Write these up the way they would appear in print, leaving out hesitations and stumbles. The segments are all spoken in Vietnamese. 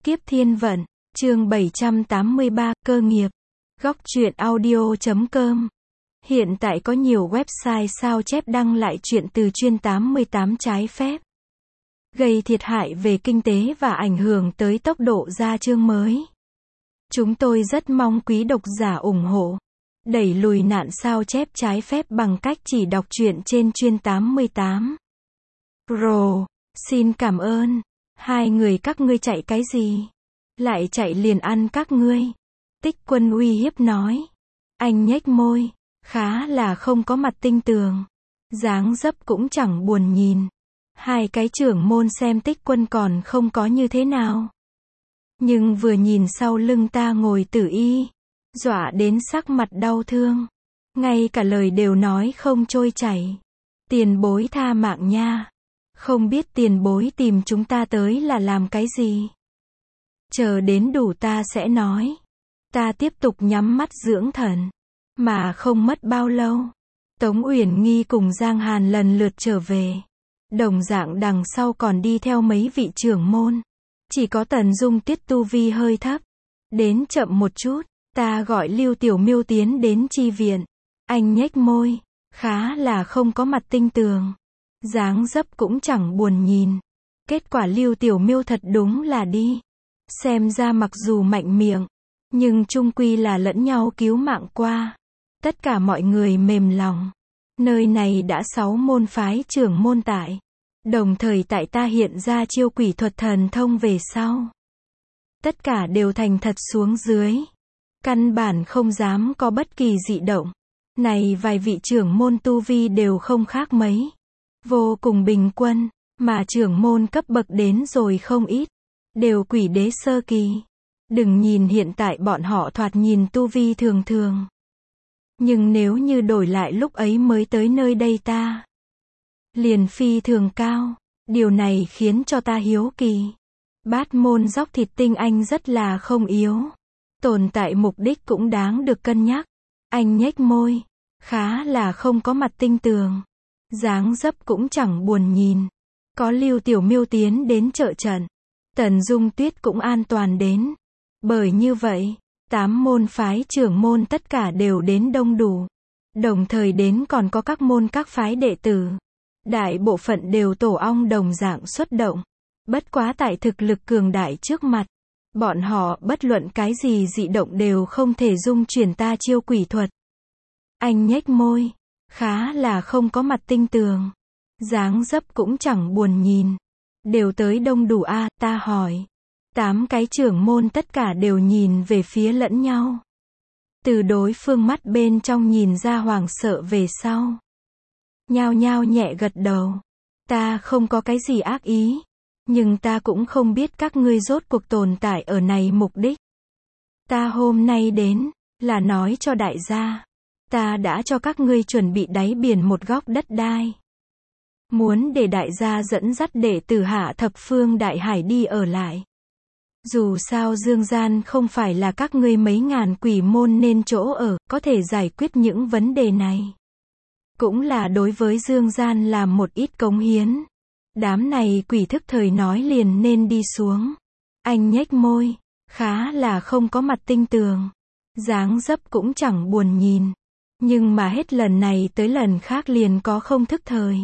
Kiếp Thiên Vận, chương 783, cơ nghiệp. Góc truyện audio.com. Hiện tại có nhiều website sao chép đăng lại truyện từ chuyên 88 trái phép, gây thiệt hại về kinh tế và ảnh hưởng tới tốc độ ra chương mới. Chúng tôi rất mong quý độc giả ủng hộ, đẩy lùi nạn sao chép trái phép bằng cách chỉ đọc truyện trên chuyên 88. Pro, xin cảm ơn. Hai người các ngươi chạy cái gì? Lại chạy liền ăn các ngươi. Tích Quân uy hiếp nói. Anh nhếch môi, khá là không có mặt tinh tường. Dáng dấp cũng chẳng buồn nhìn. Hai cái trưởng môn xem Tích Quân còn không có như thế nào. Nhưng vừa nhìn sau lưng ta ngồi Tử Y, dọa đến sắc mặt đau thương. Ngay cả lời đều nói không trôi chảy. Tiền bối tha mạng nha. Không biết tiền bối tìm chúng ta tới là làm cái gì? Chờ đến đủ ta sẽ nói. Ta tiếp tục nhắm mắt dưỡng thần. Mà không mất bao lâu, Tống Uyển Nghi cùng Giang Hàn lần lượt trở về. Đồng dạng đằng sau còn đi theo mấy vị trưởng môn. Chỉ có Tần Dung Tiết tu vi hơi thấp. Đến chậm một chút, ta gọi Lưu Tiểu Miêu tiến đến chi viện. Anh nhếch môi, khá là không có mặt tinh tường. Dáng dấp cũng chẳng buồn nhìn. Kết quả Lưu Tiểu Miêu thật đúng là đi. Xem ra mặc dù mạnh miệng, nhưng chung quy là lẫn nhau cứu mạng qua. Tất cả mọi người mềm lòng. Nơi này đã 6 môn phái trưởng môn tại. Đồng thời tại ta hiện ra chiêu quỷ thuật thần thông về sau. Tất cả đều thành thật xuống dưới. Căn bản không dám có bất kỳ dị động. Này vài vị trưởng môn tu vi đều không khác mấy. Vô cùng bình quân, mà trưởng môn cấp bậc đến rồi không ít. Đều quỷ đế sơ kỳ. Đừng nhìn hiện tại bọn họ thoạt nhìn tu vi thường thường. Nhưng nếu như đổi lại lúc ấy mới tới nơi đây ta, liền phi thường cao. Điều này khiến cho ta hiếu kỳ. Bát môn dóc thịt tinh anh rất là không yếu. Tồn tại mục đích cũng đáng được cân nhắc. Anh nhếch môi, khá là không có mặt tinh tường. Dáng dấp cũng chẳng buồn nhìn. Có Lưu Tiểu Miêu tiến đến trợ trận. Tần Dung Tuyết cũng an toàn đến. Bởi như vậy, 8 môn phái trưởng môn tất cả đều đến đông đủ. Đồng thời đến còn có các môn các phái đệ tử. Đại bộ phận đều tổ ong đồng dạng xuất động. Bất quá tại thực lực cường đại trước mặt, bọn họ bất luận cái gì dị động đều không thể dung chuyển ta chiêu quỷ thuật. Anh nhếch môi, khá là không có mặt tinh tường. Dáng dấp cũng chẳng buồn nhìn. Đều tới đông đủ a, ta hỏi. 8 cái trưởng môn tất cả đều nhìn về phía lẫn nhau. Từ đối phương mắt bên trong nhìn ra hoảng sợ về sau. Nhao nhao nhẹ gật đầu. Ta không có cái gì ác ý. Nhưng ta cũng không biết các ngươi rốt cuộc tồn tại ở này mục đích. Ta hôm nay đến, là nói cho đại gia. Ta đã cho các ngươi chuẩn bị đáy biển một góc đất đai. Muốn để đại gia dẫn dắt đệ tử Hạ Thập Phương Đại Hải đi ở lại. Dù sao dương gian không phải là các ngươi mấy ngàn quỷ môn nên chỗ ở, có thể giải quyết những vấn đề này. Cũng là đối với dương gian làm một ít cống hiến. Đám này quỷ thức thời nói liền nên đi xuống. Anh nhếch môi, khá là không có mặt tinh tường. Dáng dấp cũng chẳng buồn nhìn. Nhưng mà hết lần này tới lần khác liền có không thức thời.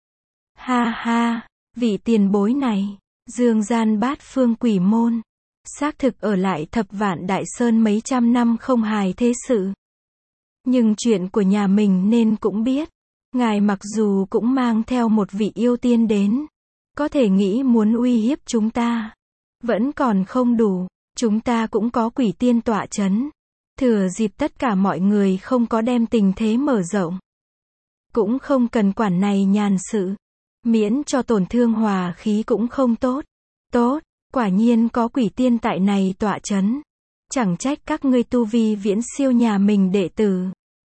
Ha ha, vị tiền bối này, dương gian bát phương quỷ môn. Xác thực ở lại Thập Vạn Đại Sơn mấy trăm năm không hài thế sự. Nhưng chuyện của nhà mình nên cũng biết. Ngài mặc dù cũng mang theo một vị yêu tiên đến. Có thể nghĩ muốn uy hiếp chúng ta. Vẫn còn không đủ. Chúng ta cũng có quỷ tiên tọa chấn. Thừa dịp tất cả mọi người không có đem tình thế mở rộng. Cũng không cần quản này nhàn sự. Miễn cho tổn thương hòa khí cũng không tốt. Tốt, quả nhiên có quỷ tiên tại này tọa chấn. Chẳng trách các ngươi tu vi viễn siêu nhà mình đệ tử.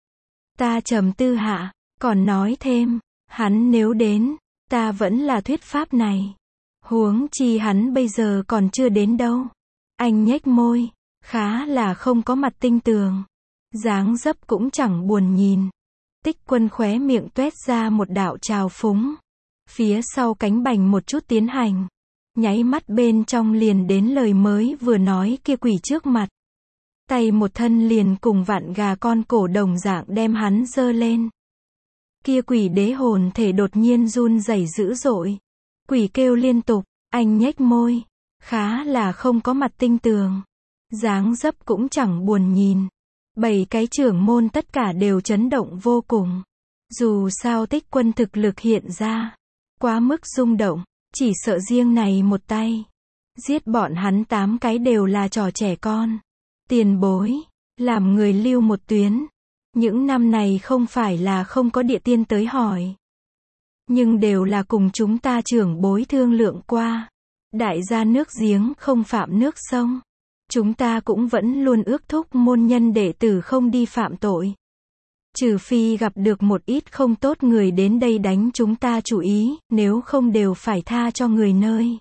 Ta trầm tư hạ, còn nói thêm, hắn nếu đến, ta vẫn là thuyết pháp này. Huống chi hắn bây giờ còn chưa đến đâu. Anh nhếch môi, khá là không có mặt tinh tường. Dáng dấp cũng chẳng buồn nhìn. Tích Quân khóe miệng tuét ra một đạo trào phúng. Phía sau cánh bành một chút tiến hành. nháy mắt bên trong liền đến lời mới vừa nói kia quỷ trước mặt. Tay một thân liền cùng vạn gà con cổ đồng dạng đem hắn giơ lên. Kia quỷ đế hồn thể đột nhiên run rẩy dữ dội. Quỷ kêu liên tục, anh nhếch môi, khá là không có mặt tinh tường. Dáng dấp cũng chẳng buồn nhìn. 7 cái trưởng môn tất cả đều chấn động vô cùng. Dù sao Tích Quân thực lực hiện ra, quá mức rung động, chỉ sợ riêng này một tay, giết bọn hắn 8 cái đều là trò trẻ con. Tiền bối, làm người lưu một tuyến. Những năm này không phải là không có địa tiên tới hỏi, nhưng đều là cùng chúng ta trưởng bối thương lượng qua. Đại gia nước giếng không phạm nước sông. Chúng ta cũng vẫn luôn ước thúc môn nhân đệ tử không đi phạm tội. Trừ phi gặp được một ít không tốt người đến đây đánh chúng ta chủ ý, nếu không đều phải tha cho người nơi.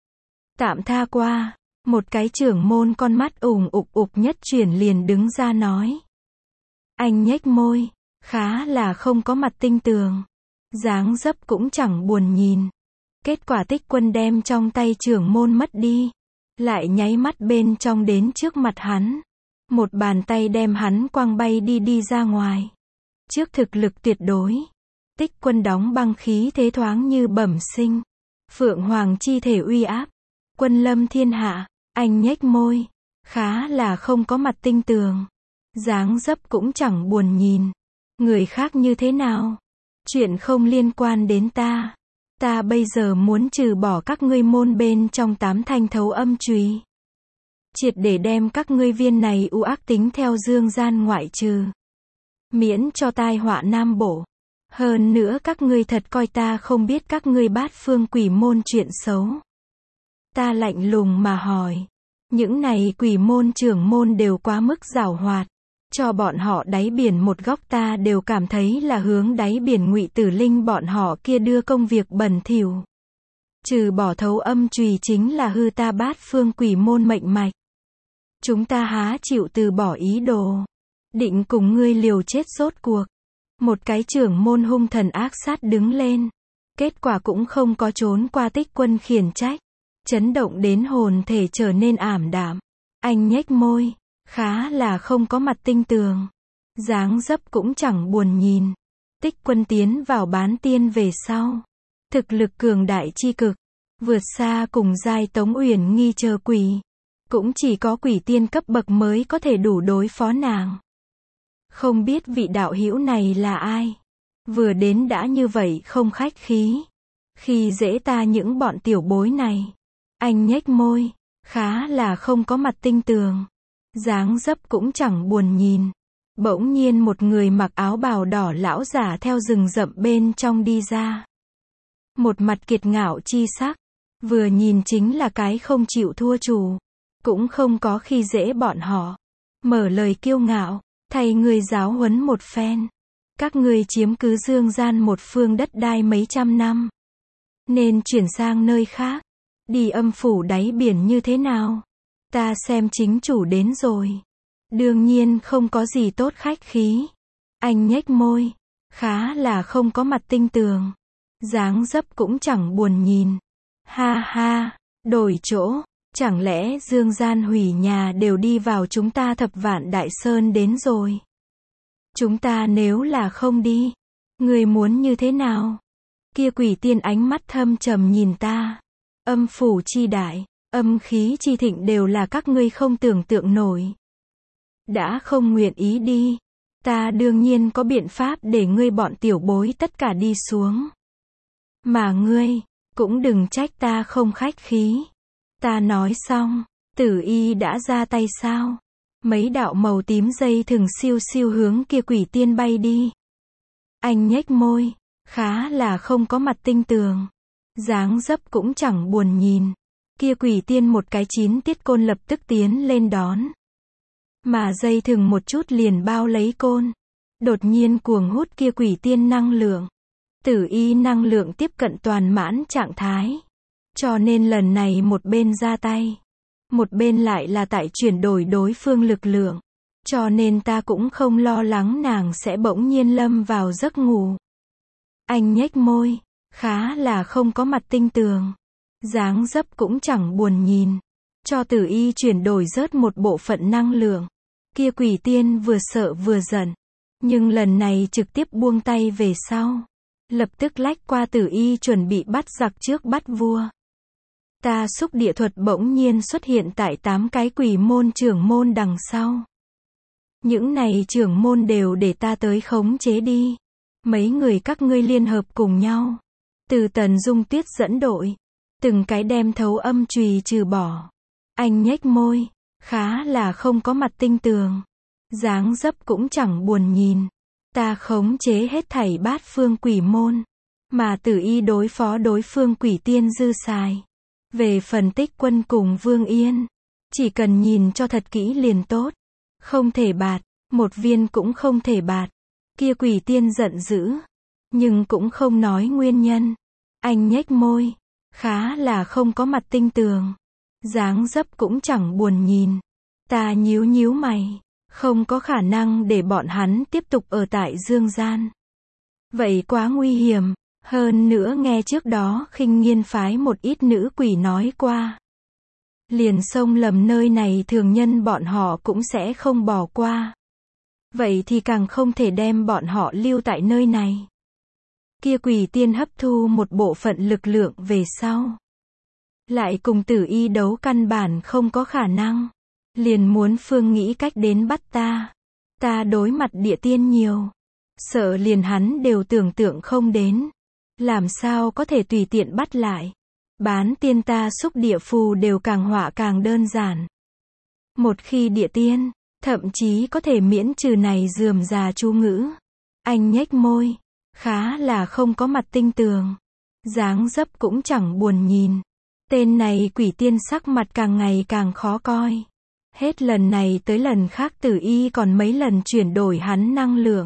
Tạm tha qua, một cái trưởng môn con mắt ủng ục nhất chuyển liền đứng ra nói. Anh nhếch môi, khá là không có mặt tinh tường. Dáng dấp cũng chẳng buồn nhìn. Kết quả Tích Quân đem trong tay trưởng môn mất đi. Lại nháy mắt bên trong đến trước mặt hắn. Một bàn tay đem hắn quăng bay đi ra ngoài. Trước thực lực tuyệt đối, Tích Quân đóng băng khí thế thoáng như bẩm sinh. Phượng Hoàng chi thể uy áp. Quân lâm thiên hạ, anh nhếch môi. Khá là không có mặt tinh tường. Dáng dấp cũng chẳng buồn nhìn. Người khác như thế nào? Chuyện không liên quan đến ta. Ta bây giờ muốn trừ bỏ các ngươi môn bên trong 8 thanh thấu âm chùy. Triệt để đem các ngươi viên này u ác tính theo dương gian ngoại trừ. Miễn cho tai họa nam bổ. Hơn nữa các ngươi thật coi ta không biết các ngươi bát phương quỷ môn chuyện xấu. Ta lạnh lùng mà hỏi. Những này quỷ môn trưởng môn đều quá mức giảo hoạt. Cho bọn họ đáy biển một góc ta đều cảm thấy là hướng đáy biển Ngụy Tử Linh bọn họ kia đưa công việc bẩn thỉu. Trừ bỏ thấu âm chùy chính là hư ta bát phương quỷ môn mệnh mạch. Chúng ta há chịu từ bỏ ý đồ. Định cùng ngươi liều chết rốt cuộc. Một cái trưởng môn hung thần ác sát đứng lên. Kết quả cũng không có trốn qua Tích Quân khiển trách. Chấn động đến hồn thể trở nên ảm đạm. Anh nhếch môi. Khá là không có mặt tinh tường. Dáng dấp cũng chẳng buồn nhìn. Tích Quân tiến vào bán tiên về sau. Thực lực cường đại chi cực. Vượt xa cùng giai Tống Uyển Nghi chờ quỷ. Cũng chỉ có quỷ tiên cấp bậc mới có thể đủ đối phó nàng. Không biết vị đạo hữu này là ai. Vừa đến đã như vậy không khách khí. Khi dễ ta những bọn tiểu bối này. Anh nhếch môi. Khá là không có mặt tinh tường. Dáng dấp cũng chẳng buồn nhìn. Bỗng nhiên một người mặc áo bào đỏ lão giả theo rừng rậm bên trong đi ra. Một mặt kiệt ngạo chi sắc. Vừa nhìn chính là cái không chịu thua chủ. Cũng không có khi dễ bọn họ. Mở lời kiêu ngạo. Thầy người giáo huấn một phen. Các ngươi chiếm cứ dương gian một phương đất đai mấy trăm năm. Nên chuyển sang nơi khác. Đi âm phủ đáy biển như thế nào? Ta xem chính chủ đến rồi. Đương nhiên không có gì tốt khách khí. Anh nhếch môi. Khá là không có mặt tinh tường. Dáng dấp cũng chẳng buồn nhìn. Ha ha, đổi chỗ. Chẳng lẽ dương gian hủy nhà đều đi vào chúng ta Thập Vạn Đại Sơn đến rồi? Chúng ta nếu là không đi, người muốn như thế nào? Kia quỷ tiên ánh mắt thâm trầm nhìn ta. Âm phủ chi đại, âm khí chi thịnh đều là các ngươi không tưởng tượng nổi. Đã không nguyện ý đi, ta đương nhiên có biện pháp để ngươi bọn tiểu bối tất cả đi xuống. Mà ngươi, cũng đừng trách ta không khách khí. Ta nói xong, Tử Y đã ra tay sao? Mấy đạo màu tím dây thừng siêu siêu hướng kia quỷ tiên bay đi. Anh nhếch môi, khá là không có mặt tinh tường. Dáng dấp cũng chẳng buồn nhìn. Kia quỷ tiên một cái 9 tiết côn lập tức tiến lên đón. Mà dây thừng một chút liền bao lấy côn. Đột nhiên cuồng hút kia quỷ tiên năng lượng. Tử Y năng lượng tiếp cận toàn mãn trạng thái. Cho nên lần này một bên ra tay. Một bên lại là tại chuyển đổi đối phương lực lượng. Cho nên ta cũng không lo lắng nàng sẽ bỗng nhiên lâm vào giấc ngủ. Anh nhếch môi. Khá là không có mặt tinh tường. Dáng dấp cũng chẳng buồn nhìn. Cho Tử Y chuyển đổi rớt một bộ phận năng lượng. Kia quỷ tiên vừa sợ vừa giận. Nhưng lần này trực tiếp buông tay về sau. Lập tức lách qua Tử Y chuẩn bị bắt giặc trước bắt vua. Ta xúc địa thuật bỗng nhiên xuất hiện tại 8 cái quỷ môn trưởng môn đằng sau. Những này trưởng môn đều để ta tới khống chế đi. Mấy người các ngươi liên hợp cùng nhau. Từ Tần Dung Tuyết dẫn đội. Từng cái đem thấu âm chùy trừ bỏ. Anh nhếch môi. Khá là không có mặt tinh tường. Dáng dấp cũng chẳng buồn nhìn. Ta khống chế hết thảy bát phương quỷ môn. Mà Tử Y đối phó đối phương quỷ tiên dư xài. Về phần Tích Quân cùng Vương Yên. Chỉ cần nhìn cho thật kỹ liền tốt. Không thể bạt. Một viên cũng không thể bạt. Kia quỷ tiên giận dữ. Nhưng cũng không nói nguyên nhân. Anh nhếch môi. Khá là không có mặt tinh tường. Dáng dấp cũng chẳng buồn nhìn. Ta nhíu nhíu mày. Không có khả năng để bọn hắn tiếp tục ở tại dương gian. Vậy quá nguy hiểm. Hơn nữa nghe trước đó Khinh Nghiên phái một ít nữ quỷ nói qua. Liền xông lầm nơi này thường nhân bọn họ cũng sẽ không bỏ qua. Vậy thì càng không thể đem bọn họ lưu tại nơi này. Kia quỷ tiên hấp thu một bộ phận lực lượng về sau. Lại cùng Tử Y đấu căn bản không có khả năng. Liền muốn phương nghĩ cách đến bắt ta. Ta đối mặt địa tiên nhiều. Sợ liền hắn đều tưởng tượng không đến. Làm sao có thể tùy tiện bắt lại. Bán tiên ta xúc địa phù đều càng họa càng đơn giản. Một khi địa tiên, thậm chí có thể miễn trừ này rườm rà chú ngữ. Anh nhếch môi. Khá là không có mặt tinh tường. Dáng dấp cũng chẳng buồn nhìn. Tên này quỷ tiên sắc mặt càng ngày càng khó coi. Hết lần này tới lần khác Tử Y còn mấy lần chuyển đổi hắn năng lượng.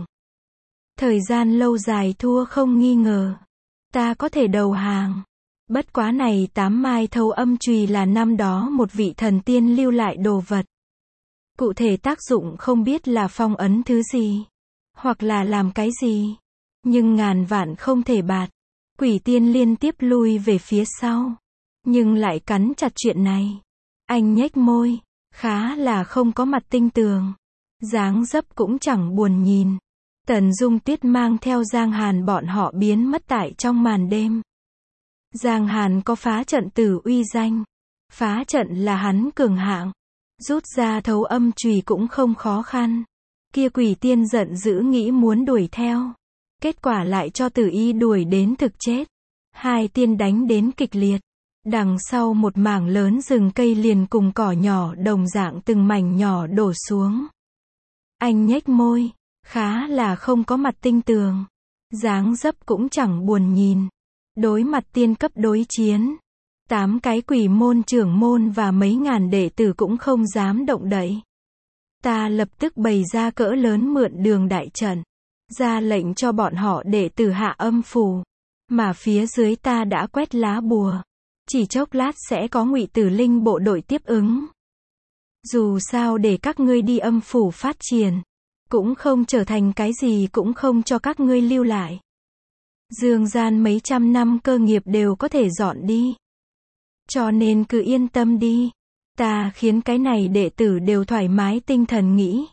Thời gian lâu dài thua không nghi ngờ. Ta có thể đầu hàng. Bất quá này 8 mai thấu âm chùy là năm đó một vị thần tiên lưu lại đồ vật. Cụ thể tác dụng không biết là phong ấn thứ gì. Hoặc là làm cái gì. Nhưng ngàn vạn không thể bạt. Quỷ tiên liên tiếp lui về phía sau. Nhưng lại cắn chặt chuyện này. Anh nhếch môi. Khá là không có mặt tinh tường. Dáng dấp cũng chẳng buồn nhìn. Tần Dung Tuyết mang theo Giang Hàn bọn họ biến mất tại trong màn đêm. Giang Hàn có phá trận tử uy danh. Phá trận là hắn cường hạng. Rút ra thấu âm chùy cũng không khó khăn. Kia quỷ tiên giận dữ nghĩ muốn đuổi theo. Kết quả lại cho Tử Y đuổi đến thực chết. Hai tiên đánh đến kịch liệt. Đằng sau một mảng lớn rừng cây liền cùng cỏ nhỏ đồng dạng từng mảnh nhỏ đổ xuống. Anh nhếch môi. Khá là không có mặt tinh tường. Dáng dấp cũng chẳng buồn nhìn. Đối mặt tiên cấp đối chiến. 8 cái quỷ môn trưởng môn và mấy ngàn đệ tử cũng không dám động đậy. Ta lập tức bày ra cỡ lớn mượn đường đại trận. Ra lệnh cho bọn họ đệ tử hạ âm phù. Mà phía dưới ta đã quét lá bùa. Chỉ chốc lát sẽ có Ngụy Tử Linh bộ đội tiếp ứng. Dù sao để các ngươi đi âm phủ phát triển. Cũng không trở thành cái gì cũng không cho các ngươi lưu lại. Dương gian mấy trăm năm cơ nghiệp đều có thể dọn đi. Cho nên cứ yên tâm đi. Ta khiến cái này đệ tử đều thoải mái tinh thần nghĩ.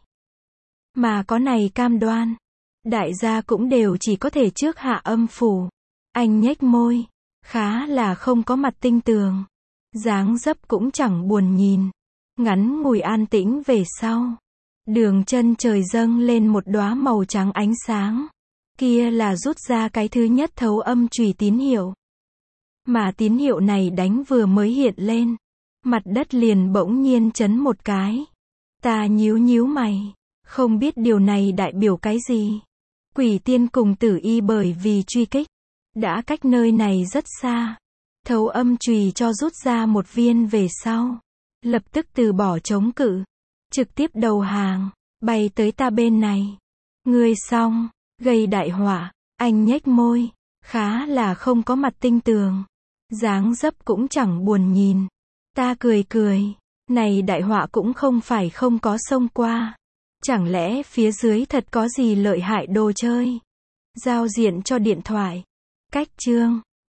Mà có này cam đoan. Đại gia cũng đều chỉ có thể trước hạ âm phủ. Anh nhếch môi. Khá là không có mặt tinh tường. Dáng dấp cũng chẳng buồn nhìn. Ngắn ngủi an tĩnh về sau. Đường chân trời dâng lên một đóa màu trắng ánh sáng. Kia là rút ra cái thứ nhất thấu âm chùy tín hiệu. Mà tín hiệu này đánh vừa mới hiện lên. Mặt đất liền bỗng nhiên chấn một cái. Ta nhíu nhíu mày. Không biết điều này đại biểu cái gì. Quỷ tiên cùng Tử Y bởi vì truy kích. Đã cách nơi này rất xa. Thấu âm chùy cho rút ra một viên về sau. Lập tức từ bỏ chống cự. Trực tiếp đầu hàng. Bay tới ta bên này. Ngươi xong. Gây đại họa. Anh nhếch môi. Khá là không có mặt tinh tường. Dáng dấp cũng chẳng buồn nhìn. Ta cười cười. Này đại họa cũng không phải không có xông qua. Chẳng lẽ phía dưới thật có gì lợi hại đồ chơi. Giao diện cho điện thoại. Cách chương